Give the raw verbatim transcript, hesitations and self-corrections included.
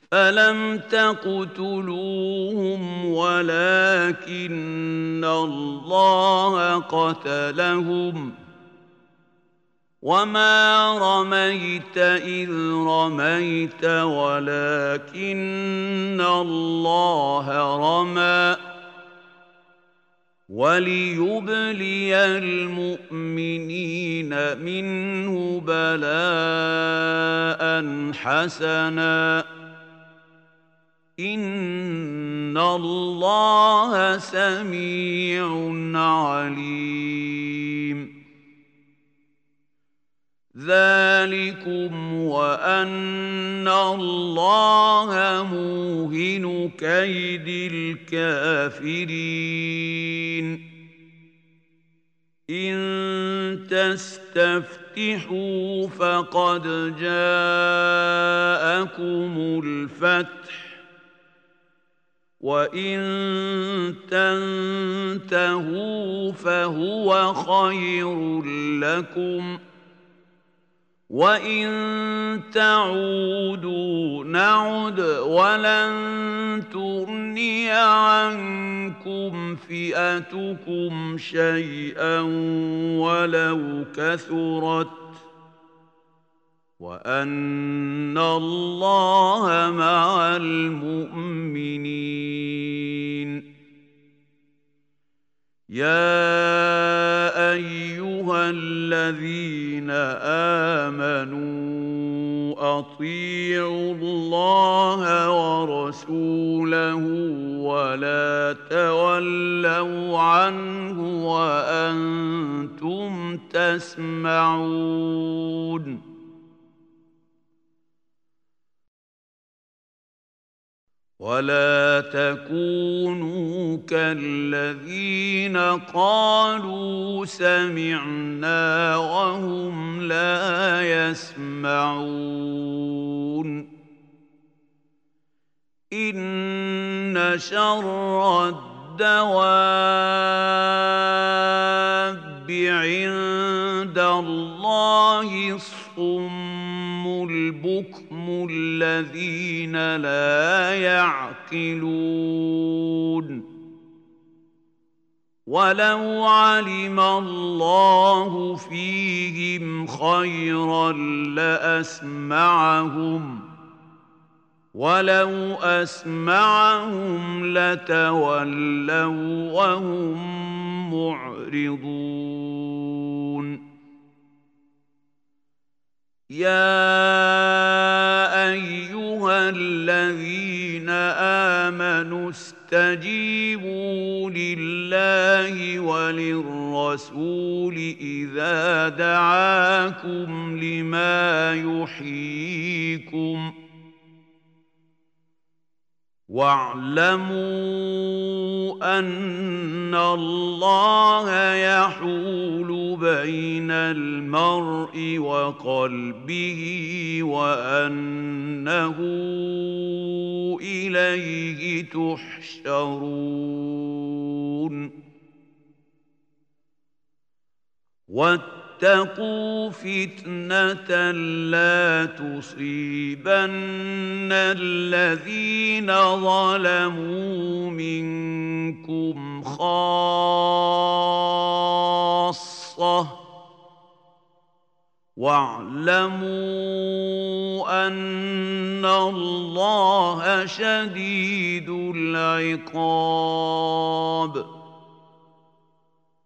فلم تقتلوهم ولكن الله قتلهم وما رميت إذ رميت ولكن الله رمى وليبلي المؤمنين منه بلاء حسنا إن الله سميع عليم ذلكم وأن الله موهن كيد الكافرين إن تستفتحوا فقد جاءكم الفتح وإن تنتهوا فهو خير لكم وإن تعودوا نعد ولن تغني عنكم فئتكم شيئا ولو كثرت وأن الله مع المؤمنين يا أيها الذين آمنوا أطيعوا الله ورسوله ولا تولوا عنه وأنتم تسمعون ولا تكونوا كالذين قالوا سمعنا وهم لا يسمعون إن شر الدواب عند الله الصم البكم الذين لا يعقلون ولو علم الله فيهم خيرا لأسمعهم ولو أسمعهم لتولوا وهم معرضون يا أيها الذين آمنوا استجيبوا لله وللرسول إذا دعاكم لما يحييكم واعلموا أن الله يحول بين المرء وقلبه وأنه إليه تحشرون واتقوا فتنة لا تصيبن الذين ظلموا منكم خاصة واعلموا أن الله شديد العقاب